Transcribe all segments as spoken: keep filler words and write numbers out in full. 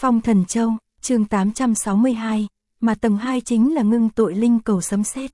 Phong Thần Châu, chương tám trăm sáu mươi hai, mà tầng hai chính là ngưng tội linh cầu sấm sét.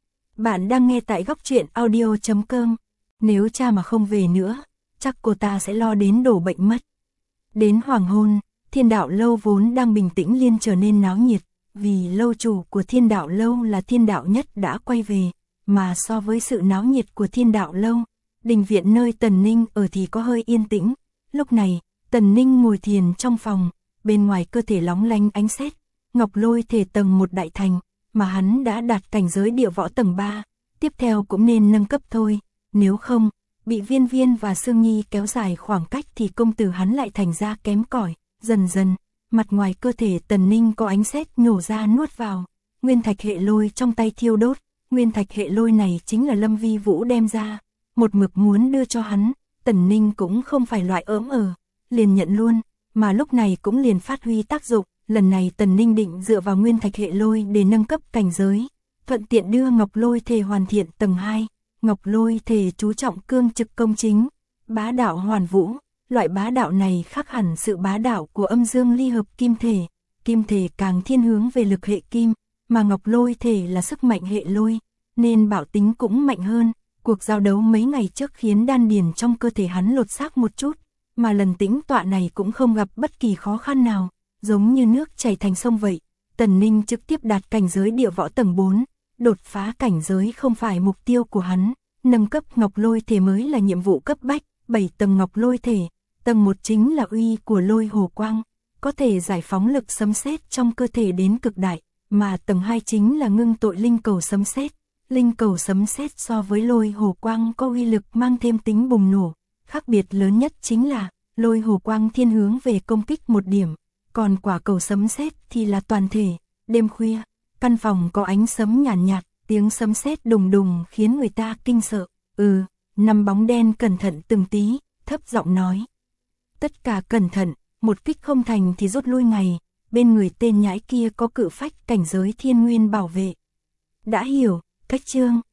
Bạn đang nghe tại góc truyện audio chấm com. Nếu cha mà không về nữa, chắc cô ta sẽ lo đến đổ bệnh mất. Đến hoàng hôn, Thiên Đạo Lâu vốn đang bình tĩnh liền trở nên náo nhiệt, vì lâu chủ của Thiên Đạo Lâu là Thiên Đạo Nhất đã quay về, mà so với sự náo nhiệt của Thiên Đạo Lâu, đình viện nơi Tần Ninh ở thì có hơi yên tĩnh. Lúc này, Tần Ninh ngồi thiền trong phòng, bên ngoài cơ thể lóng lánh ánh sét, ngọc lôi thể tầng một đại thành, mà hắn đã đạt cảnh giới địa võ tầng ba, tiếp theo cũng nên nâng cấp thôi, nếu không, bị Viên Viên và Sương Nhi kéo dài khoảng cách thì công tử hắn lại thành ra kém cỏi. Dần dần, mặt ngoài cơ thể Tần Ninh có ánh sét nhổ ra nuốt vào, nguyên thạch hệ lôi trong tay thiêu đốt, nguyên thạch hệ lôi này chính là Lâm Vi Vũ đem ra, một mực muốn đưa cho hắn, Tần Ninh cũng không phải loại ỡm ở, liền nhận luôn, mà lúc này cũng liền phát huy tác dụng, lần này Tần Ninh định dựa vào nguyên thạch hệ lôi để nâng cấp cảnh giới, thuận tiện đưa ngọc lôi thể hoàn thiện tầng hai, ngọc lôi thể chú trọng cương trực công chính, bá đạo hoàn vũ. Loại bá đạo này khác hẳn sự bá đạo của âm dương ly hợp kim thể, kim thể càng thiên hướng về lực hệ kim, mà ngọc lôi thể là sức mạnh hệ lôi, nên bảo tính cũng mạnh hơn. Cuộc giao đấu mấy ngày trước khiến đan điền trong cơ thể hắn lột xác một chút, mà lần tĩnh tọa này cũng không gặp bất kỳ khó khăn nào, giống như nước chảy thành sông vậy. Tần Ninh trực tiếp đạt cảnh giới địa võ tầng bốn, đột phá cảnh giới không phải mục tiêu của hắn, nâng cấp ngọc lôi thể mới là nhiệm vụ cấp bách. Bảy tầng ngọc lôi thể, tầng một chính là uy của lôi hồ quang, có thể giải phóng lực sấm sét trong cơ thể đến cực đại, mà tầng hai chính là ngưng tội linh cầu sấm sét. Linh cầu sấm sét so với lôi hồ quang có uy lực mang thêm tính bùng nổ, khác biệt lớn nhất chính là lôi hồ quang thiên hướng về công kích một điểm, còn quả cầu sấm sét thì là toàn thể. Đêm khuya, căn phòng có ánh sấm nhàn nhạt, nhạt, tiếng sấm sét đùng đùng khiến người ta kinh sợ. Ừ, năm bóng đen cẩn thận từng tí, thấp giọng nói. Tất cả cẩn thận, một kích không thành thì rút lui ngày, bên người tên nhãi kia có cự phách cảnh giới thiên nguyên bảo vệ. Đã hiểu, cách chương,